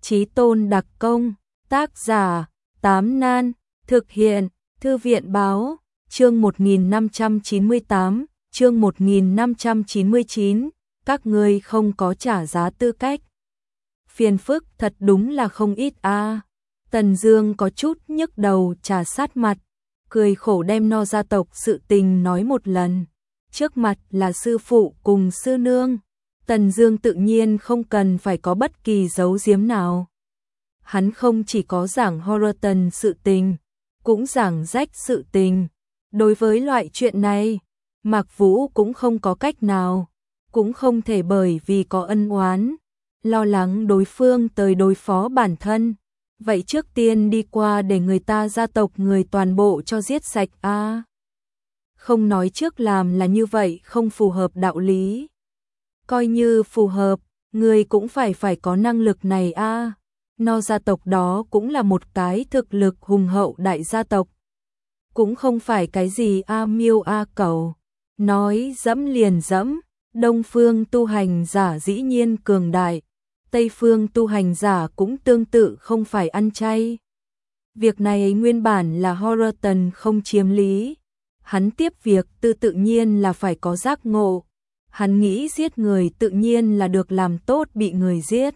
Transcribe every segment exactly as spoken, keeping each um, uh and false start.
Chí tôn đặc công, tác giả, Tám Nan, thực hiện, Thư viện báo, chương một nghìn năm trăm chín mươi tám, chương một nghìn năm trăm chín mươi chín, các ngươi không có trả giá tư cách. Phiền phức thật đúng là không ít a. À. Tần Dương có chút nhức đầu trà sát mặt, cười khổ đem No gia tộc sự tình nói một lần. Trước mặt là sư phụ cùng sư nương, Tần Dương tự nhiên không cần phải có bất kỳ giấu giếm nào. Hắn không chỉ có giảng Horton sự tình, cũng giảng rách sự tình. Đối với loại chuyện này, Mạc Vũ cũng không có cách nào, cũng không thể bởi vì có ân oán, lo lắng đối phương tới đối phó bản thân. Vậy trước tiên đi qua để người ta gia tộc người toàn bộ cho giết sạch a. À, không nói trước làm là như vậy không phù hợp đạo lý. Coi như phù hợp, người cũng phải phải có năng lực này a. À. No gia tộc đó cũng là một cái thực lực hùng hậu đại gia tộc. Cũng không phải cái gì a miêu a cầu. Nói dẫm liền dẫm, Đông phương tu hành giả dĩ nhiên cường đại. Tây phương tu hành giả cũng tương tự không phải ăn chay. Việc này nguyên bản là Horton không chiếm lý. Hắn tiếp việc tự tự nhiên là phải có giác ngộ. Hắn nghĩ giết người tự nhiên là được làm tốt bị người giết.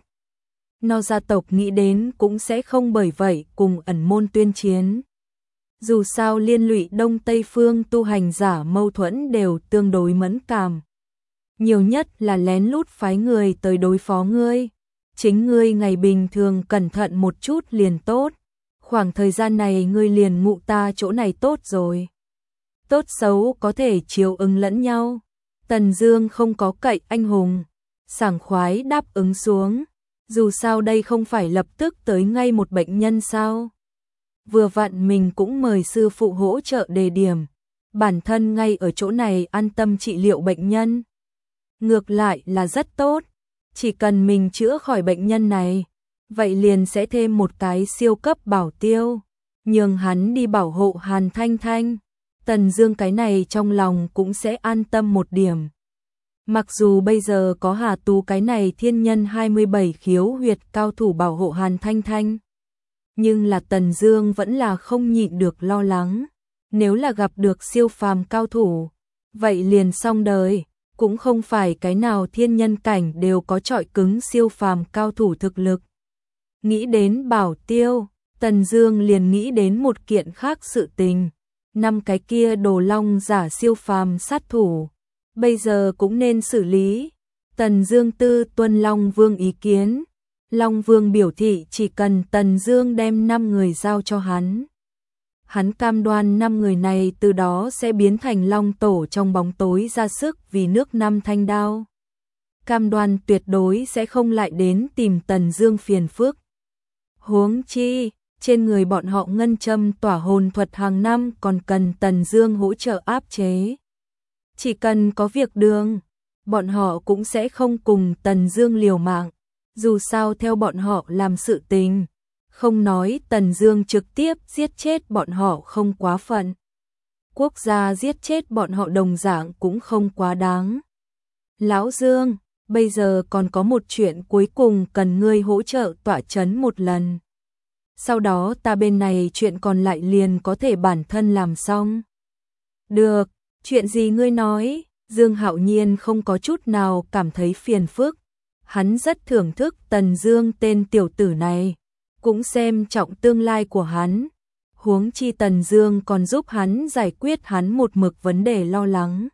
No gia tộc nghĩ đến cũng sẽ không bởi vậy cùng ẩn môn tuyên chiến. Dù sao liên lụy Đông Tây phương tu hành giả mâu thuẫn đều tương đối mẫn cảm. Nhiều nhất là lén lút phái người tới đối phó ngươi. Chính ngươi ngày bình thường cẩn thận một chút liền tốt. Khoảng thời gian này ngươi liền ngụ ta chỗ này tốt rồi. Tốt xấu có thể chiều ứng lẫn nhau. Tần Dương không có cậy anh hùng, sảng khoái đáp ứng xuống. Dù sao đây không phải lập tức tới ngay một bệnh nhân sao. Vừa vặn mình cũng mời sư phụ hỗ trợ đề điểm. Bản thân ngay ở chỗ này an tâm trị liệu bệnh nhân. Ngược lại là rất tốt. Chỉ cần mình chữa khỏi bệnh nhân này, vậy liền sẽ thêm một cái siêu cấp bảo tiêu, nhường hắn đi bảo hộ Hàn Thanh Thanh. Tần Dương cái này trong lòng cũng sẽ an tâm một điểm. Mặc dù bây giờ có Hà Tú cái này thiên nhân hai mươi bảy khiếu huyệt cao thủ bảo hộ Hàn Thanh Thanh, nhưng là Tần Dương vẫn là không nhịn được lo lắng. Nếu là gặp được siêu phàm cao thủ, vậy liền xong đời. Cũng không phải cái nào thiên nhân cảnh đều có trọi cứng siêu phàm cao thủ thực lực. Nghĩ đến bảo tiêu, Tần Dương liền nghĩ đến một kiện khác sự tình. Năm cái kia đồ long giả siêu phàm sát thủ, bây giờ cũng nên xử lý. Tần Dương tư tuân Long Vương ý kiến. Long Vương biểu thị chỉ cần Tần Dương đem năm người giao cho hắn, hắn cam đoan năm người này từ đó sẽ biến thành long tổ trong bóng tối ra sức vì nước năm thanh đao. Cam đoan tuyệt đối sẽ không lại đến tìm Tần Dương phiền phức. Huống chi, trên người bọn họ ngân châm tỏa hồn thuật hàng năm còn cần Tần Dương hỗ trợ áp chế. Chỉ cần có việc đường, bọn họ cũng sẽ không cùng Tần Dương liều mạng. Dù sao theo bọn họ làm sự tình, không nói Tần Dương trực tiếp giết chết bọn họ không quá phận. Quốc gia giết chết bọn họ đồng dạng cũng không quá đáng. Lão Dương, bây giờ còn có một chuyện cuối cùng cần ngươi hỗ trợ tọa chấn một lần. Sau đó ta bên này chuyện còn lại liền có thể bản thân làm xong. Được, chuyện gì ngươi nói? Dương Hạo Nhiên không có chút nào cảm thấy phiền phức. Hắn rất thưởng thức Tần Dương tên tiểu tử này, cũng xem trọng tương lai của hắn. Huống chi Tần Dương còn giúp hắn giải quyết hắn một mực vấn đề lo lắng.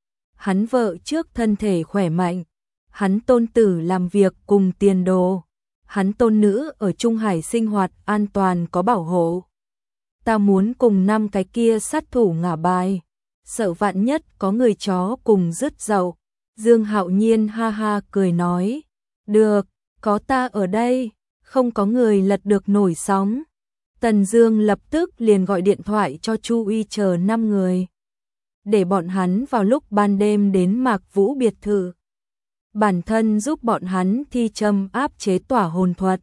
Hắn vợ trước thân thể khỏe mạnh, hắn tôn tử làm việc cùng tiền đồ, hắn tôn nữ ở Trung Hải sinh hoạt an toàn có bảo hộ. Ta muốn cùng năm cái kia sát thủ ngả bài, sợ vạn nhất có người chó cùng rứt dậu. Dương Hạo Nhiên ha ha cười nói, được, có ta ở đây, không có người lật được nổi sóng. Tần Dương lập tức liền gọi điện thoại cho Chu Uy chờ năm người, để bọn hắn vào lúc ban đêm đến Mạc Vũ biệt thự. Bản thân giúp bọn hắn thi châm áp chế tỏa hồn thuật.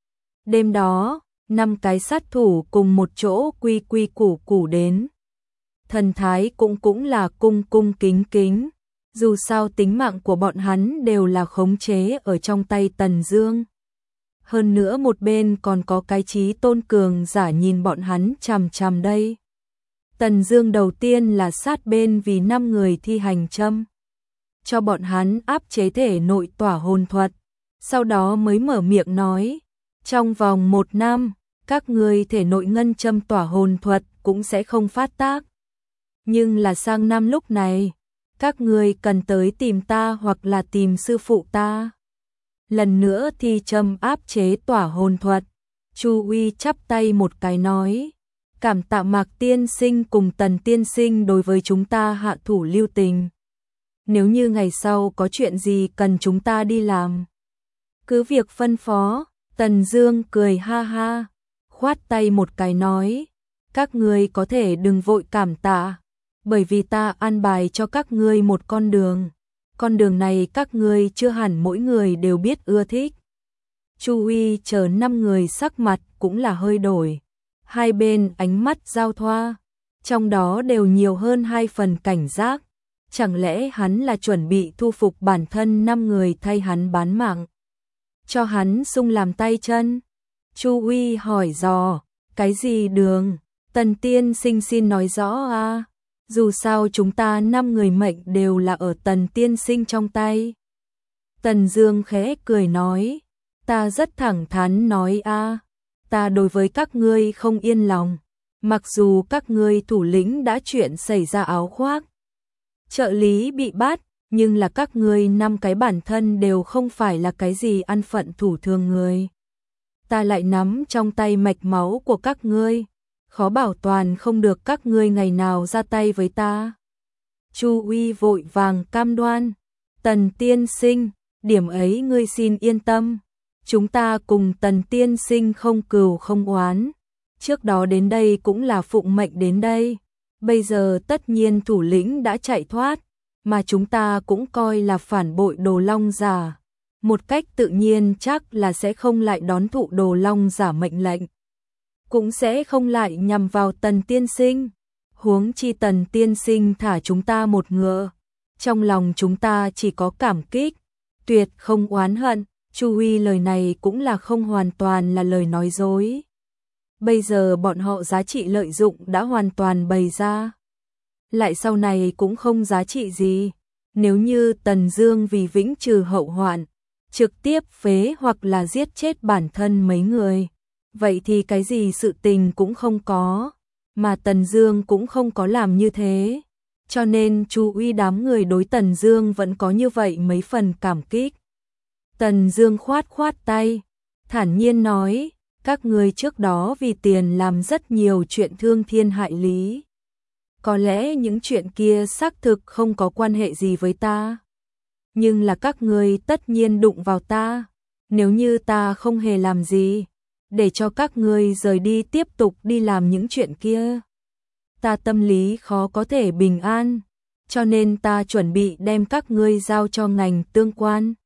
Đêm đó, năm cái sát thủ cùng một chỗ quy quy củ củ đến. Thần thái cũng cũng là cung cung kính kính. Dù sao tính mạng của bọn hắn đều là khống chế ở trong tay Tần Dương. hơn nữa một bên còn có cái chí tôn cường giả nhìn bọn hắn chằm chằm đây. Tần Dương đầu tiên là sát bên vì năm người thi hành châm cho bọn hắn áp chế thể nội tỏa hồn thuật, sau đó mới mở miệng nói, trong vòng một năm, các ngươi thể nội ngân châm tỏa hồn thuật cũng sẽ không phát tác. Nhưng là sang năm lúc này, các ngươi cần tới tìm ta hoặc là tìm sư phụ ta. Lần nữa thi châm áp chế tỏa hồn thuật, Chu Uy chắp tay một cái nói, cảm tạ Mạc tiên sinh cùng Tần tiên sinh đối với chúng ta hạ thủ lưu tình. Nếu như ngày sau có chuyện gì cần chúng ta đi làm, cứ việc phân phó. Tần Dương cười ha ha, khoát tay một cái nói, các ngươi có thể đừng vội cảm tạ, bởi vì ta an bài cho các ngươi một con đường. Con đường này các ngươi chưa hẳn mỗi người đều biết ưa thích. Chu Uy chờ năm người sắc mặt cũng là hơi đổi. Hai bên ánh mắt giao thoa, trong đó đều nhiều hơn hai phần cảnh giác. Chẳng lẽ hắn là chuẩn bị thu phục bản thân năm người thay hắn bán mạng, cho hắn sung làm tay chân? Chu Uy hỏi dò, cái gì đường? Tần tiên sinh xin nói rõ a. Dù sao chúng ta năm người mệnh đều là ở Tần tiên sinh trong tay. Tần Dương khẽ cười nói, ta rất thẳng thắn nói a, ta đối với các ngươi không yên lòng. Mặc dù các ngươi thủ lĩnh đã chuyện xảy ra áo khoác, trợ lý bị bắt, nhưng là các ngươi năm cái bản thân đều không phải là cái gì ăn phận thủ thường người. Ta lại nắm trong tay mạch máu của các ngươi, khó bảo toàn không được các ngươi ngày nào ra tay với ta. Chu Uy vội vàng cam đoan, Tần tiên sinh, điểm ấy ngươi xin yên tâm, chúng ta cùng Tần tiên sinh không cừu không oán, trước đó đến đây cũng là phụng mệnh đến đây, bây giờ tất nhiên thủ lĩnh đã chạy thoát, mà chúng ta cũng coi là phản bội Đồ Long giả, một cách tự nhiên chắc là sẽ không lại đón thụ Đồ Long giả mệnh lệnh, cũng sẽ không lại nhằm vào Tần tiên sinh. Huống chi Tần tiên sinh thả chúng ta một ngựa, trong lòng chúng ta chỉ có cảm kích, tuyệt không oán hận. Chu Uy lời này cũng là không hoàn toàn là lời nói dối. Bây giờ bọn họ giá trị lợi dụng đã hoàn toàn bày ra, lại sau này cũng không giá trị gì. Nếu như Tần Dương vì vĩnh trừ hậu hoạn, trực tiếp phế hoặc là giết chết bản thân mấy người, vậy thì cái gì sự tình cũng không có, mà Tần Dương cũng không có làm như thế. Cho nên Chu Uy đám người đối Tần Dương vẫn có như vậy mấy phần cảm kích. Tần Dương khoát khoát tay, thản nhiên nói, các ngươi trước đó vì tiền làm rất nhiều chuyện thương thiên hại lý. Có lẽ những chuyện kia xác thực không có quan hệ gì với ta, nhưng là các ngươi tất nhiên đụng vào ta. Nếu như ta không hề làm gì, để cho các ngươi rời đi tiếp tục đi làm những chuyện kia, ta tâm lý khó có thể bình an, cho nên ta chuẩn bị đem các ngươi giao cho ngành tương quan.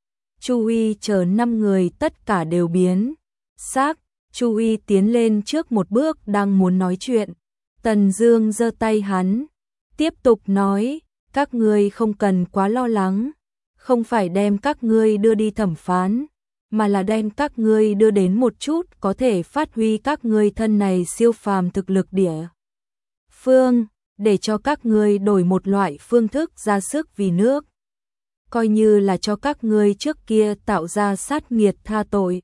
Chu Uy chờ năm người tất cả đều biến sắc. Chu Uy tiến lên trước một bước đang muốn nói chuyện, Tần Dương giơ tay hắn, tiếp tục nói, các ngươi không cần quá lo lắng, không phải đem các ngươi đưa đi thẩm phán, mà là đem các ngươi đưa đến một chút có thể phát huy các ngươi thân này siêu phàm thực lực địa phương, để cho các ngươi đổi một loại phương thức ra sức vì nước, coi như là cho các ngươi trước kia tạo ra sát nghiệt tha tội.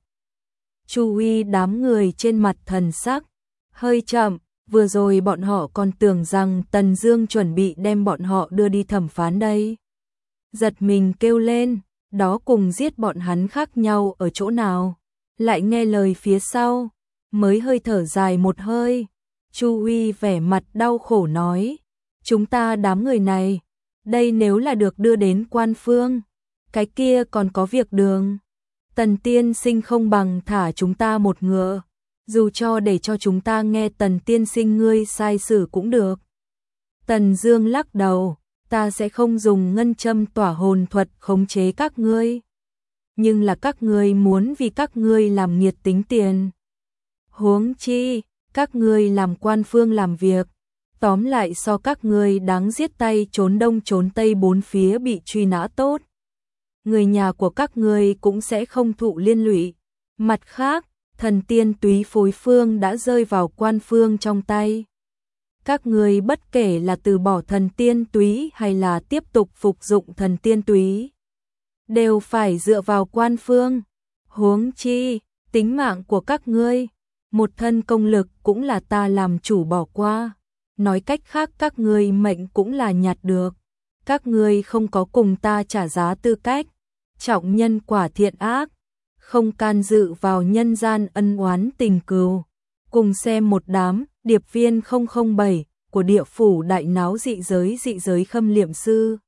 Chu Uy đám người trên mặt thần sắc hơi chậm, vừa rồi bọn họ còn tưởng rằng Tần Dương chuẩn bị đem bọn họ đưa đi thẩm phán đây. Giật mình kêu lên, đó cùng giết bọn hắn khác nhau ở chỗ nào? Lại nghe lời phía sau, mới hơi thở dài một hơi. Chu Uy vẻ mặt đau khổ nói, chúng ta đám người này, đây nếu là được đưa đến quan phương, cái kia còn có việc đường. Tần tiên sinh không bằng thả chúng ta một ngựa, dù cho để cho chúng ta nghe Tần tiên sinh ngươi sai xử cũng được. Tần Dương lắc đầu, ta sẽ không dùng ngân châm tỏa hồn thuật khống chế các ngươi, nhưng là các ngươi muốn vì các ngươi làm nghiệt tính tiền. Huống chi, các ngươi làm quan phương làm việc, tóm lại so các ngươi đáng giết tay trốn đông trốn tây bốn phía bị truy nã tốt. Người nhà của các ngươi cũng sẽ không thụ liên lụy, Mặt khác, thần tiên túy phối phương đã rơi vào quan phương trong tay. Các ngươi bất kể là từ bỏ thần tiên túy hay là tiếp tục phục dụng thần tiên túy, đều phải dựa vào quan phương. Huống chi, tính mạng của các ngươi, một thân công lực cũng là ta làm chủ bỏ qua. Nói cách khác các ngươi mệnh cũng là nhặt được. Các ngươi không có cùng ta trả giá tư cách. Trọng nhân quả thiện ác, không can dự vào nhân gian ân oán tình cừu. Cùng xem một đám điệp viên không không bảy của địa phủ đại náo dị giới dị giới khâm liệm sư.